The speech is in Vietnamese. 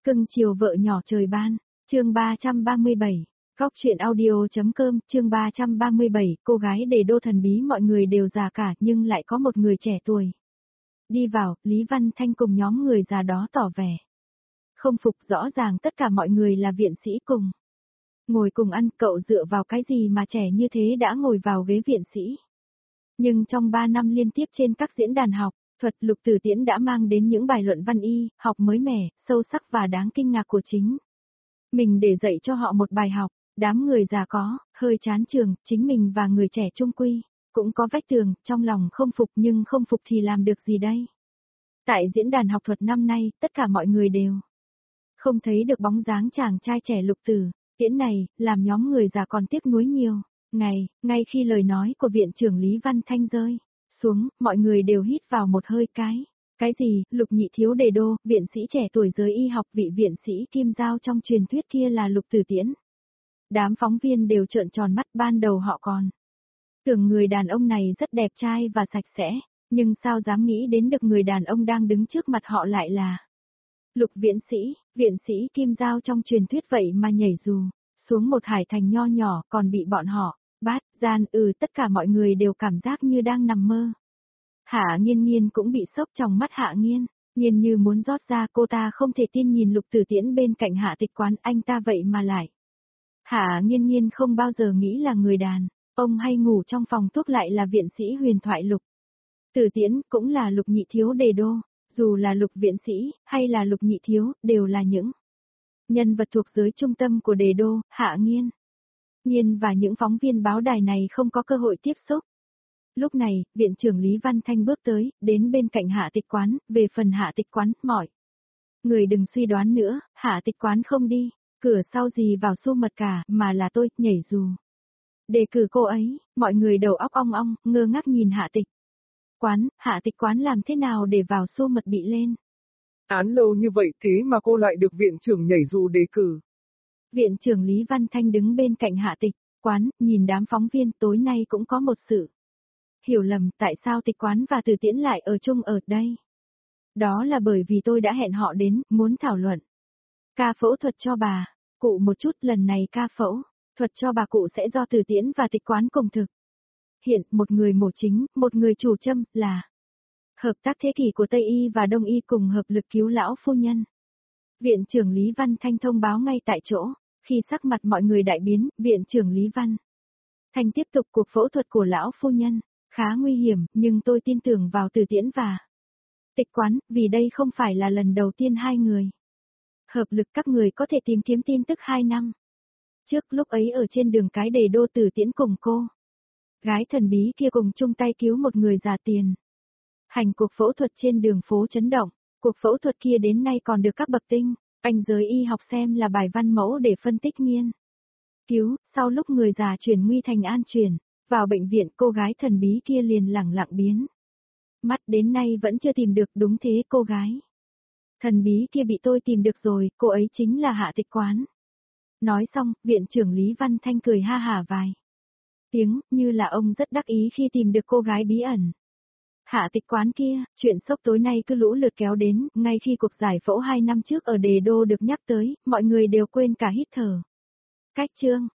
Cưng chiều vợ nhỏ trời ban, chương 337, Góc truyện audio.com, chương 337, cô gái Đề Đô thần bí mọi người đều già cả nhưng lại có một người trẻ tuổi. Đi vào, Lý Văn Thanh cùng nhóm người già đó tỏ vẻ. Không phục, rõ ràng tất cả mọi người là viện sĩ cùng. Ngồi cùng ăn, cậu dựa vào cái gì mà trẻ như thế đã ngồi vào ghế viện sĩ. Nhưng trong 3 năm liên tiếp trên các diễn đàn học, thuật Lục Tử Tiễn đã mang đến những bài luận văn y, học mới mẻ, sâu sắc và đáng kinh ngạc của chính mình để dạy cho họ một bài học. Đám người già có, hơi chán trường, chính mình và người trẻ trung quy, cũng có vách tường, trong lòng không phục nhưng không phục thì làm được gì đây. Tại diễn đàn học thuật năm nay, tất cả mọi người đều không thấy được bóng dáng chàng trai trẻ Lục Tử Tiễn này, làm nhóm người già còn tiếc nuối nhiều. Ngay khi lời nói của viện trưởng Lý Văn Thanh rơi xuống, mọi người đều hít vào một hơi cái gì, Lục Nhị Thiếu Đề Đô, viện sĩ trẻ tuổi giới y học, vị viện sĩ kim giao trong truyền thuyết kia là Lục Tử Tiễn. Đám phóng viên đều trợn tròn mắt, ban đầu họ còn tưởng người đàn ông này rất đẹp trai và sạch sẽ, nhưng sao dám nghĩ đến được người đàn ông đang đứng trước mặt họ lại là Lục viện sĩ kim giao trong truyền thuyết vậy mà nhảy dù xuống một hải thành nho nhỏ còn bị bọn họ bắt gian, tất cả mọi người đều cảm giác như đang nằm mơ. Hạ Nghiên cũng bị sốc, trong mắt Hạ Nghiên như muốn rót ra, cô ta không thể tin nhìn Lục Tử Tiễn bên cạnh Hạ Tịch Quán, anh ta vậy mà lại. Hạ Nghiên không bao giờ nghĩ là người đàn ông hay ngủ trong phòng thuốc lại là viện sĩ huyền thoại Lục Tử Tiễn, cũng là Lục Nhị Thiếu Đề Đô, dù là Lục viện sĩ hay là Lục Nhị Thiếu, đều là những nhân vật thuộc giới trung tâm của Đề Đô. Hạ Nghiên và những phóng viên báo đài này không có cơ hội tiếp xúc. Lúc này, viện trưởng Lý Văn Thanh bước tới, đến bên cạnh Hạ Tịch Quán. Về phần Hạ Tịch Quán, mọi người đừng suy đoán nữa, Hạ Tịch Quán không đi cửa sau gì vào xu mật cả, mà là tôi nhảy dù đề cử cô ấy. Mọi người đầu óc ong ong, ngơ ngác nhìn Hạ Tịch Quán làm thế nào để vào xu mật bị lên án lâu như vậy thế mà cô lại được viện trưởng nhảy dù đề cử. Viện trưởng Lý Văn Thanh đứng bên cạnh Hạ Tịch Quán, nhìn đám phóng viên. Tối nay cũng có một sự hiểu lầm, tại sao Tịch Quán và Tử Tiễn lại ở chung ở đây? Đó là bởi vì tôi đã hẹn họ đến, muốn thảo luận ca phẫu thuật cho bà cụ một chút. Lần này ca phẫu thuật cho bà cụ sẽ do Tử Tiễn và Tịch Quán cùng thực hiện, một người mổ chính, một người chủ châm, là hợp tác thế kỷ của Tây y và Đông y cùng hợp lực cứu lão phu nhân. Viện trưởng Lý Văn Thanh thông báo ngay tại chỗ. Khi sắc mặt mọi người đại biến, viện trưởng Lý Văn Thanh tiếp tục, cuộc phẫu thuật của lão phu nhân khá nguy hiểm, nhưng tôi tin tưởng vào Tử Tiễn và Tịch Quán, vì đây không phải là lần đầu tiên hai người hợp lực. Các người có thể tìm kiếm tin tức 2 năm trước, lúc ấy ở trên đường cái Đề Đô, Tử Tiễn cùng cô gái thần bí kia cùng chung tay cứu một người già tiền hành cuộc phẫu thuật trên đường phố chấn động. Cuộc phẫu thuật kia đến nay còn được các bậc tinh anh giới y học xem là bài văn mẫu để phân tích nghiên cứu. Sau lúc người già chuyển nguy thành an, chuyển vào bệnh viện, cô gái thần bí kia liền lẳng lặng biến mắt, đến nay vẫn chưa tìm được. Đúng thế, cô gái thần bí kia bị tôi tìm được rồi, cô ấy chính là Hạ Tịch Quán. Nói xong, viện trưởng Lý Văn Thanh cười ha hả vài tiếng, như là ông rất đắc ý khi tìm được cô gái bí ẩn Hạ Tịch Quán kia. Chuyện sốc tối nay cứ lũ lượt kéo đến, ngay khi cuộc giải phẫu 2 năm trước ở Đề Đô được nhắc tới, mọi người đều quên cả hít thở. Cách chương